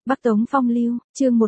Bắc Tống Phong Lưu, chương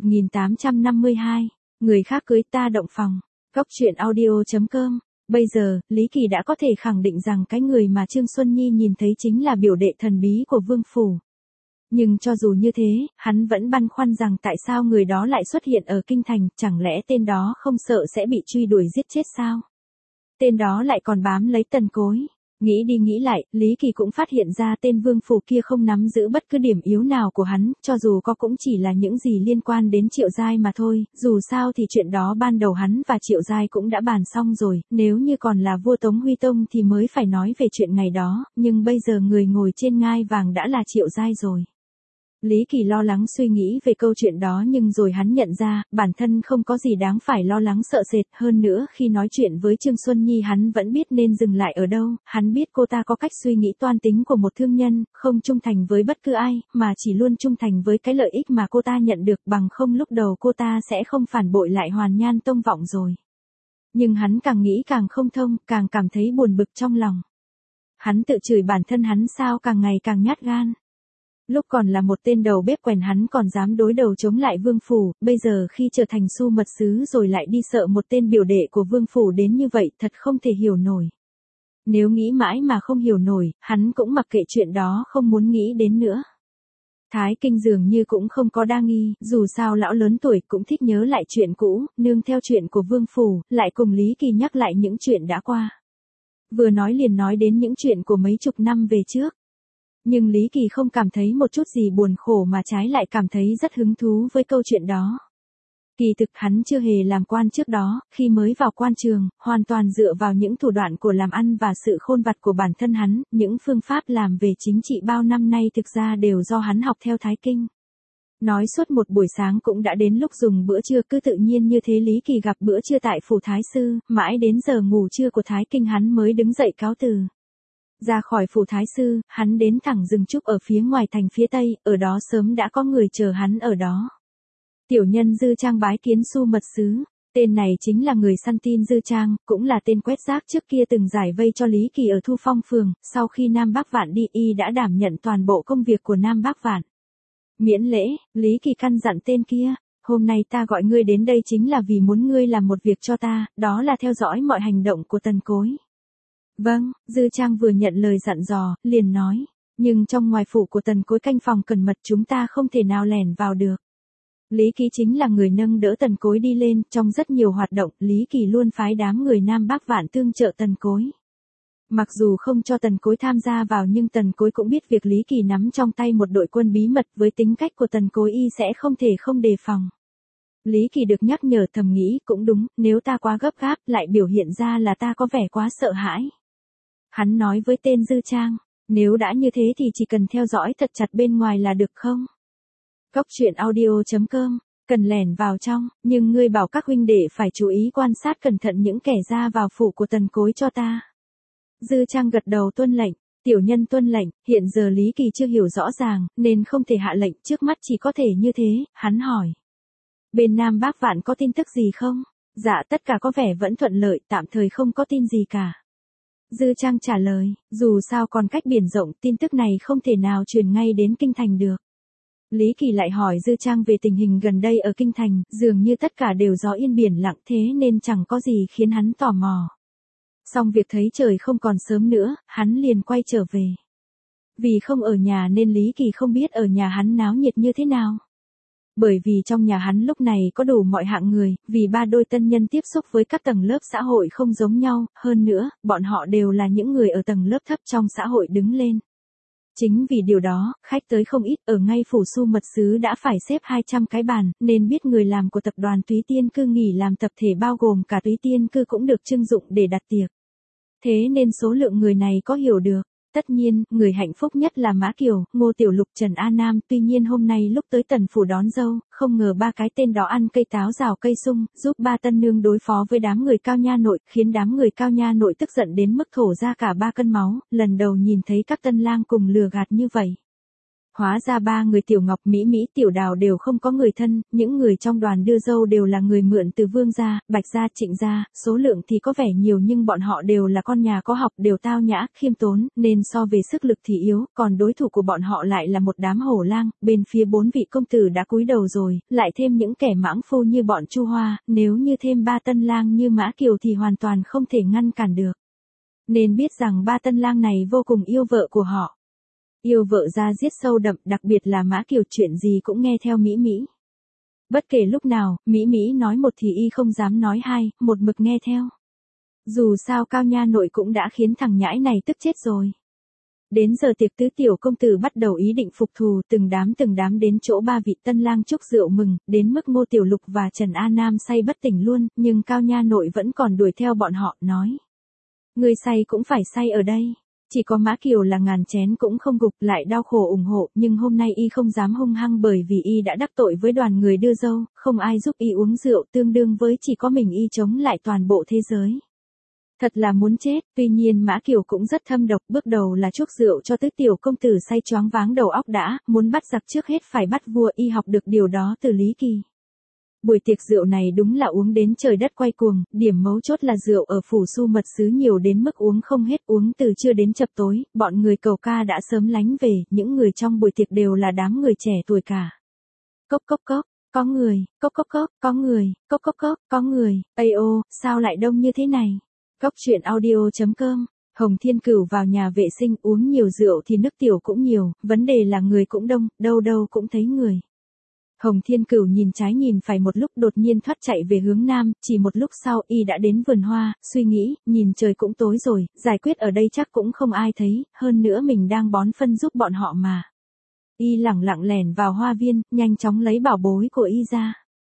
1852, người khác cưới ta động phòng. Góc truyện audio.com. Bây giờ, Lý Kỳ đã có thể khẳng định rằng cái người mà Trương Xuân Nhi nhìn thấy chính là biểu đệ thần bí của Vương Phủ. Nhưng cho dù như thế, hắn vẫn băn khoăn rằng tại sao người đó lại xuất hiện ở Kinh Thành, chẳng lẽ tên đó không sợ sẽ bị truy đuổi giết chết sao? Tên đó lại còn bám lấy Tần Cối. Nghĩ đi nghĩ lại, Lý Kỳ cũng phát hiện ra tên Vương Phủ kia không nắm giữ bất cứ điểm yếu nào của hắn, cho dù có cũng chỉ là những gì liên quan đến Triệu Giai mà thôi, dù sao thì chuyện đó ban đầu hắn và Triệu Giai cũng đã bàn xong rồi, nếu như còn là vua Tống Huy Tông thì mới phải nói về chuyện ngày đó, nhưng bây giờ người ngồi trên ngai vàng đã là Triệu Giai rồi. Lý Kỳ lo lắng suy nghĩ về câu chuyện đó nhưng rồi hắn nhận ra, bản thân không có gì đáng phải lo lắng sợ sệt, hơn nữa khi nói chuyện với Trương Xuân Nhi hắn vẫn biết nên dừng lại ở đâu, hắn biết cô ta có cách suy nghĩ toan tính của một thương nhân, không trung thành với bất cứ ai, mà chỉ luôn trung thành với cái lợi ích mà cô ta nhận được, bằng không lúc đầu cô ta sẽ không phản bội lại Hoàn Nhan Tông Vọng rồi. Nhưng hắn càng nghĩ càng không thông, càng cảm thấy buồn bực trong lòng. Hắn tự chửi bản thân hắn sao càng ngày càng nhát gan. Lúc còn là một tên đầu bếp quèn hắn còn dám đối đầu chống lại Vương Phủ, bây giờ khi trở thành Su Mật Sứ rồi lại đi sợ một tên biểu đệ của Vương Phủ đến như vậy, thật không thể hiểu nổi. Nếu nghĩ mãi mà không hiểu nổi, hắn cũng mặc kệ chuyện đó, không muốn nghĩ đến nữa. Thái Kinh dường như cũng không có đa nghi, dù sao lão lớn tuổi cũng thích nhớ lại chuyện cũ, nương theo chuyện của Vương Phủ, lại cùng Lý Kỳ nhắc lại những chuyện đã qua. Vừa nói liền nói đến những chuyện của mấy chục năm về trước. Nhưng Lý Kỳ không cảm thấy một chút gì buồn khổ mà trái lại cảm thấy rất hứng thú với câu chuyện đó. Kỳ thực hắn chưa hề làm quan trước đó, khi mới vào quan trường, hoàn toàn dựa vào những thủ đoạn của làm ăn và sự khôn vặt của bản thân hắn, những phương pháp làm về chính trị bao năm nay thực ra đều do hắn học theo Thái Kinh. Nói suốt một buổi sáng cũng đã đến lúc dùng bữa trưa, cứ tự nhiên như thế Lý Kỳ gặp bữa trưa tại phủ Thái Sư, mãi đến giờ ngủ trưa của Thái Kinh hắn mới đứng dậy cáo từ. Ra khỏi phủ Thái Sư, hắn đến thẳng rừng trúc ở phía ngoài thành phía tây, ở đó sớm đã có người chờ hắn ở đó. Tiểu nhân Dư Trang bái kiến Su Mật Sứ. Tên này chính là người săn tin Dư Trang, cũng là tên quét rác trước kia từng giải vây cho Lý Kỳ ở Thu Phong Phường, sau khi Nam Bắc Vạn đi y đã đảm nhận toàn bộ công việc của Nam Bắc Vạn. Miễn lễ, Lý Kỳ căn dặn tên kia, hôm nay ta gọi ngươi đến đây chính là vì muốn ngươi làm một việc cho ta, đó là theo dõi mọi hành động của Tần Cối. Vâng, Dư Trang vừa nhận lời dặn dò, liền nói, nhưng trong ngoài phủ của Tần Cối canh phòng cẩn mật chúng ta không thể nào lẻn vào được. Lý Kỳ chính là người nâng đỡ Tần Cối đi lên, trong rất nhiều hoạt động, Lý Kỳ luôn phái đám người Nam Bắc Vạn tương trợ Tần Cối. Mặc dù không cho Tần Cối tham gia vào nhưng Tần Cối cũng biết việc Lý Kỳ nắm trong tay một đội quân bí mật, với tính cách của Tần Cối y sẽ không thể không đề phòng. Lý Kỳ được nhắc nhở thầm nghĩ, cũng đúng, nếu ta quá gấp gáp lại biểu hiện ra là ta có vẻ quá sợ hãi. Hắn nói với tên Dư Trang, nếu đã như thế thì chỉ cần theo dõi thật chặt bên ngoài là được không? Góc truyện audio.com, cần lẻn vào trong, nhưng ngươi bảo các huynh đệ phải chú ý quan sát cẩn thận những kẻ ra vào phủ của Tần Cối cho ta. Dư Trang gật đầu tuân lệnh, tiểu nhân tuân lệnh, hiện giờ Lý Kỳ chưa hiểu rõ ràng, nên không thể hạ lệnh, trước mắt chỉ có thể như thế, hắn hỏi. Bên Nam Bắc Vạn có tin tức gì không? Dạ tất cả có vẻ vẫn thuận lợi, tạm thời không có tin gì cả. Dư Trang trả lời, dù sao còn cách biển rộng, tin tức này không thể nào truyền ngay đến Kinh Thành được. Lý Kỳ lại hỏi Dư Trang về tình hình gần đây ở Kinh Thành, dường như tất cả đều gió yên biển lặng thế nên chẳng có gì khiến hắn tò mò. Xong việc thấy trời không còn sớm nữa, hắn liền quay trở về. Vì không ở nhà nên Lý Kỳ không biết ở nhà hắn náo nhiệt như thế nào. Bởi vì trong nhà hắn lúc này có đủ mọi hạng người, vì ba đôi tân nhân tiếp xúc với các tầng lớp xã hội không giống nhau, hơn nữa, bọn họ đều là những người ở tầng lớp thấp trong xã hội đứng lên. Chính vì điều đó, khách tới không ít, ở ngay phủ Su Mật Sứ đã phải xếp 200 cái bàn, nên biết người làm của tập đoàn Túy Tiên Cư nghỉ làm tập thể bao gồm cả Túy Tiên Cư cũng được trưng dụng để đặt tiệc. Thế nên số lượng người này có hiểu được. Tất nhiên, người hạnh phúc nhất là Mã Kiều, Ngô Tiểu Lục, Trần A Nam, tuy nhiên hôm nay lúc tới Tần phủ đón dâu, không ngờ ba cái tên đó ăn cây táo rào cây sung, giúp ba tân nương đối phó với đám người Cao Nha Nội, khiến đám người Cao Nha Nội tức giận đến mức thổ ra cả 3 cân máu, lần đầu nhìn thấy các tân lang cùng lừa gạt như vậy. Hóa ra ba người Tiểu Ngọc, Mỹ Mỹ, Tiểu Đào đều không có người thân, những người trong đoàn đưa dâu đều là người mượn từ Vương gia, Bạch gia, Trịnh gia, số lượng thì có vẻ nhiều nhưng bọn họ đều là con nhà có học, đều tao nhã, khiêm tốn, nên so về sức lực thì yếu, còn đối thủ của bọn họ lại là một đám hổ lang, bên phía 4 vị công tử đã cúi đầu rồi, lại thêm những kẻ mãng phu như bọn Chu Hoa, nếu như thêm 3 tân lang như Mã Kiều thì hoàn toàn không thể ngăn cản được. Nên biết rằng 3 tân lang này vô cùng yêu vợ của họ. Yêu vợ ra giết sâu đậm, đặc biệt là Mã Kiều chuyện gì cũng nghe theo Mỹ Mỹ. Bất kể lúc nào, Mỹ Mỹ nói một thì y không dám nói hai, một mực nghe theo. Dù sao Cao Nha nội cũng đã khiến thằng nhãi này tức chết rồi. Đến giờ tiệc tứ tiểu công tử bắt đầu ý định phục thù, từng đám đến chỗ ba vị tân lang chúc rượu mừng, đến mức Ngô Tiểu Lục và Trần A Nam say bất tỉnh luôn, nhưng Cao Nha nội vẫn còn đuổi theo bọn họ, nói. Người say cũng phải say ở đây. Chỉ có Mã Kiều là ngàn chén cũng không gục, lại đau khổ ủng hộ, nhưng hôm nay y không dám hung hăng bởi vì y đã đắc tội với đoàn người đưa dâu, không ai giúp y uống rượu, tương đương với chỉ có mình y chống lại toàn bộ thế giới. Thật là muốn chết, tuy nhiên Mã Kiều cũng rất thâm độc, bước đầu là chuốc rượu cho tứ tiểu công tử say choáng váng đầu óc đã, muốn bắt giặc trước hết phải bắt vua, y học được điều đó từ Lý Kỳ. Buổi tiệc rượu này đúng là uống đến trời đất quay cuồng, điểm mấu chốt là rượu ở Phủ Su Mật Sứ nhiều đến mức uống không hết, uống từ trưa đến chập tối, bọn người cầu ca đã sớm lánh về, những người trong buổi tiệc đều là đám người trẻ tuổi cả. Cốc cốc cốc, có người, cốc cốc cốc, có người, cốc cốc cốc, có người, ây ô, sao lại đông như thế này? Cốc truyện audio.com. Hồng Thiên Cửu vào nhà vệ sinh uống nhiều rượu thì nước tiểu cũng nhiều, vấn đề là người cũng đông, đâu đâu cũng thấy người. Hồng Thiên Cửu nhìn trái nhìn phải một lúc đột nhiên thoát chạy về hướng nam, chỉ một lúc sau y đã đến vườn hoa, suy nghĩ, nhìn trời cũng tối rồi, giải quyết ở đây chắc cũng không ai thấy, hơn nữa mình đang bón phân giúp bọn họ mà. Y lẳng lặng lẻn vào hoa viên, nhanh chóng lấy bảo bối của y ra.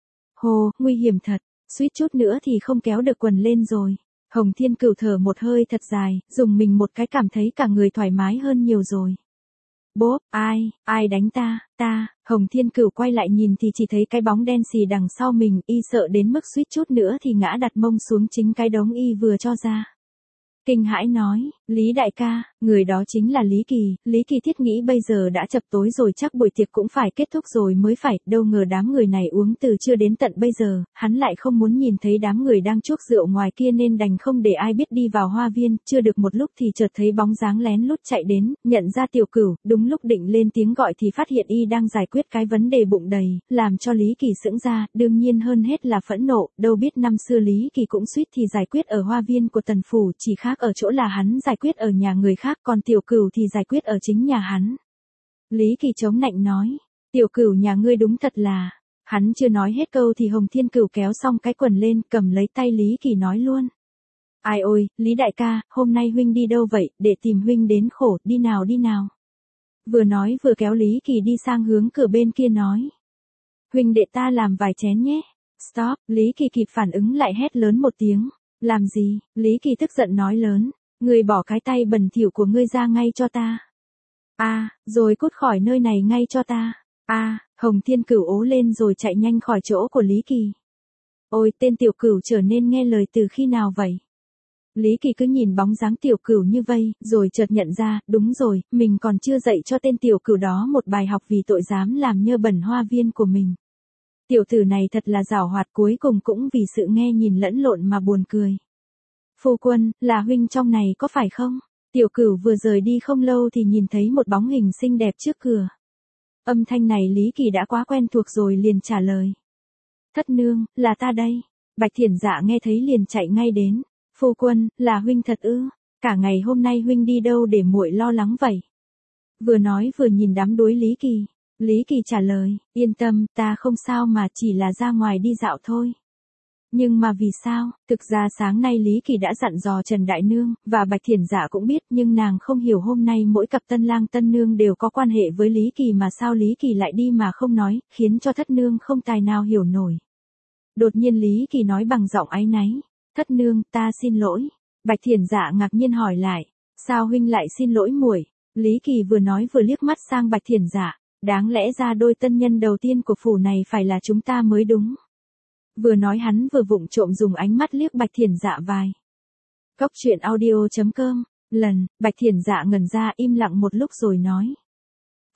Hồ, nguy hiểm thật, suýt chút nữa thì không kéo được quần lên rồi. Hồng Thiên Cửu thở một hơi thật dài, dùng mình một cái cảm thấy cả người thoải mái hơn nhiều rồi. Bốp, ai đánh ta, Hồng Thiên Cửu quay lại nhìn thì chỉ thấy cái bóng đen xì đằng sau mình, y sợ đến mức suýt chút nữa thì ngã đặt mông xuống chính cái đống y vừa cho ra. Kinh hãi nói, Lý đại ca, người đó chính là Lý Kỳ. Lý Kỳ thiết nghĩ bây giờ đã chập tối rồi chắc buổi tiệc cũng phải kết thúc rồi mới phải, đâu ngờ đám người này uống từ trưa đến tận bây giờ, hắn lại không muốn nhìn thấy đám người đang chuốc rượu ngoài kia nên đành không để ai biết đi vào hoa viên, chưa được một lúc thì chợt thấy bóng dáng lén lút chạy đến, nhận ra Tiểu Cửu, đúng lúc định lên tiếng gọi thì phát hiện y đang giải quyết cái vấn đề bụng đầy, làm cho Lý Kỳ sững ra, đương nhiên hơn hết là phẫn nộ, đâu biết năm xưa Lý Kỳ cũng suýt thì giải quyết ở hoa viên của Tần phủ, chỉ khác ở chỗ là hắn giải quyết ở nhà người khác, còn Tiểu Cửu thì giải quyết ở chính nhà hắn. Lý Kỳ chống nạnh nói, Tiểu Cửu nhà ngươi đúng thật là, hắn chưa nói hết câu thì Hồng Thiên Cửu kéo xong cái quần lên, cầm lấy tay Lý Kỳ nói luôn. Ai ôi, Lý đại ca, hôm nay huynh đi đâu vậy, để tìm huynh đến khổ, đi nào. Vừa nói vừa kéo Lý Kỳ đi sang hướng cửa bên kia nói. Huynh đệ ta làm vài chén nhé. Stop, Lý Kỳ kịp phản ứng lại hét lớn một tiếng. Làm gì? Lý Kỳ tức giận nói lớn. Ngươi bỏ cái tay bẩn thỉu của ngươi ra ngay cho ta. Rồi cút khỏi nơi này ngay cho ta. Hồng Thiên Cửu ố lên rồi chạy nhanh khỏi chỗ của Lý Kỳ. Ôi, tên Tiểu Cửu trở nên nghe lời từ khi nào vậy? Lý Kỳ cứ nhìn bóng dáng Tiểu Cửu như vây, rồi chợt nhận ra, đúng rồi, mình còn chưa dạy cho tên Tiểu Cửu đó một bài học vì tội dám làm nhơ bẩn hoa viên của mình. Tiểu tử này thật là giảo hoạt, cuối cùng cũng vì sự nghe nhìn lẫn lộn mà buồn cười. Phu quân, là huynh trong này có phải không? Tiểu Cửu vừa rời đi không lâu thì nhìn thấy một bóng hình xinh đẹp trước cửa. Âm thanh này Lý Kỳ đã quá quen thuộc rồi liền trả lời. Thất nương, là ta đây. Bạch Thiển Dạ nghe thấy liền chạy ngay đến. Phu quân, là huynh thật ư? Cả ngày hôm nay huynh đi đâu để muội lo lắng vậy? Vừa nói vừa nhìn đám đuối Lý Kỳ. Lý Kỳ trả lời, yên tâm, ta không sao mà chỉ là ra ngoài đi dạo thôi. Nhưng mà vì sao? Thực ra sáng nay Lý Kỳ đã dặn dò Trần Đại Nương, và Bạch Thiển Dạ cũng biết, nhưng nàng không hiểu hôm nay mỗi cặp tân lang tân nương đều có quan hệ với Lý Kỳ mà sao Lý Kỳ lại đi mà không nói, khiến cho thất nương không tài nào hiểu nổi. Đột nhiên Lý Kỳ nói bằng giọng áy náy, thất nương, ta xin lỗi. Bạch Thiển Dạ ngạc nhiên hỏi lại, sao huynh lại xin lỗi muội? Lý Kỳ vừa nói vừa liếc mắt sang Bạch Thiển Dạ, đáng lẽ ra đôi tân nhân đầu tiên của phủ này phải là chúng ta mới đúng. Vừa nói hắn vừa vụng trộm dùng ánh mắt liếc Bạch Thiển Dạ vài. Cốc truyện audio.com. Bạch Thiển Dạ ngẩn ra im lặng một lúc rồi nói.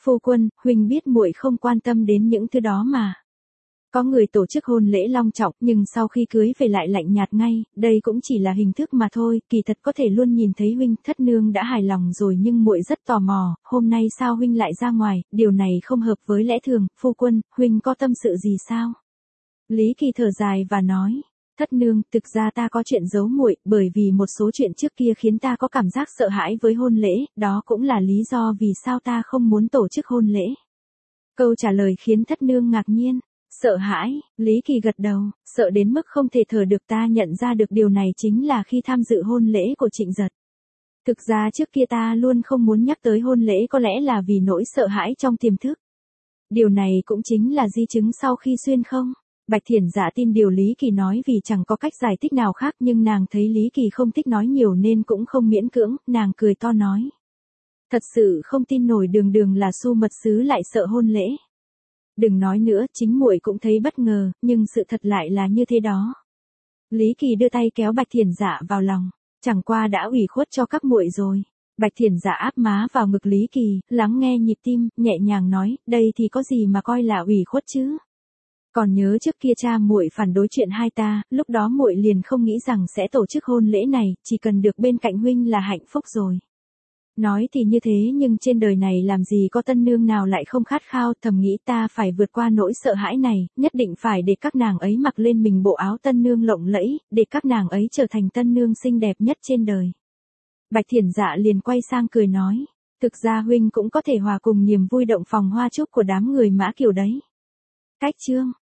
Phu quân, huynh biết muội không quan tâm đến những thứ đó mà. Có người tổ chức hôn lễ long trọng nhưng sau khi cưới về lại lạnh nhạt ngay, đây cũng chỉ là hình thức mà thôi, kỳ thật có thể luôn nhìn thấy huynh. Thất nương đã hài lòng rồi nhưng muội rất tò mò, hôm nay sao huynh lại ra ngoài, điều này không hợp với lẽ thường. Phu quân, huynh có tâm sự gì sao? Lý Kỳ thở dài và nói. Thất nương, thực ra ta có chuyện giấu muội, bởi vì một số chuyện trước kia khiến ta có cảm giác sợ hãi với hôn lễ, đó cũng là lý do vì sao ta không muốn tổ chức hôn lễ. Câu trả lời khiến thất nương ngạc nhiên. Sợ hãi, Lý Kỳ gật đầu, sợ đến mức không thể thở được. Ta nhận ra được điều này chính là khi tham dự hôn lễ của Trịnh Giật. Thực ra trước kia ta luôn không muốn nhắc tới hôn lễ, có lẽ là vì nỗi sợ hãi trong tiềm thức. Điều này cũng chính là di chứng sau khi xuyên không. Bạch Thiển Dạ tin điều Lý Kỳ nói vì chẳng có cách giải thích nào khác, nhưng nàng thấy Lý Kỳ không thích nói nhiều nên cũng không miễn cưỡng, nàng cười to nói. Thật sự không tin nổi, đường đường là Xu mật sứ lại sợ hôn lễ. Đừng nói nữa, chính muội cũng thấy bất ngờ, nhưng sự thật lại là như thế đó. Lý Kỳ đưa tay kéo Bạch Thiển Dạ vào lòng, chẳng qua đã ủy khuất cho các muội rồi. Bạch Thiển Dạ áp má vào ngực Lý Kỳ, lắng nghe nhịp tim, nhẹ nhàng nói, đây thì có gì mà coi là ủy khuất chứ? Còn nhớ trước kia cha muội phản đối chuyện hai ta, lúc đó muội liền không nghĩ rằng sẽ tổ chức hôn lễ này, chỉ cần được bên cạnh huynh là hạnh phúc rồi. Nói thì như thế nhưng trên đời này làm gì có tân nương nào lại không khát khao, thầm nghĩ ta phải vượt qua nỗi sợ hãi này, nhất định phải để các nàng ấy mặc lên mình bộ áo tân nương lộng lẫy, để các nàng ấy trở thành tân nương xinh đẹp nhất trên đời. Bạch Thiển Dạ liền quay sang cười nói, thực ra huynh cũng có thể hòa cùng niềm vui động phòng hoa trúc của đám người Mã Kiều đấy. Cách chương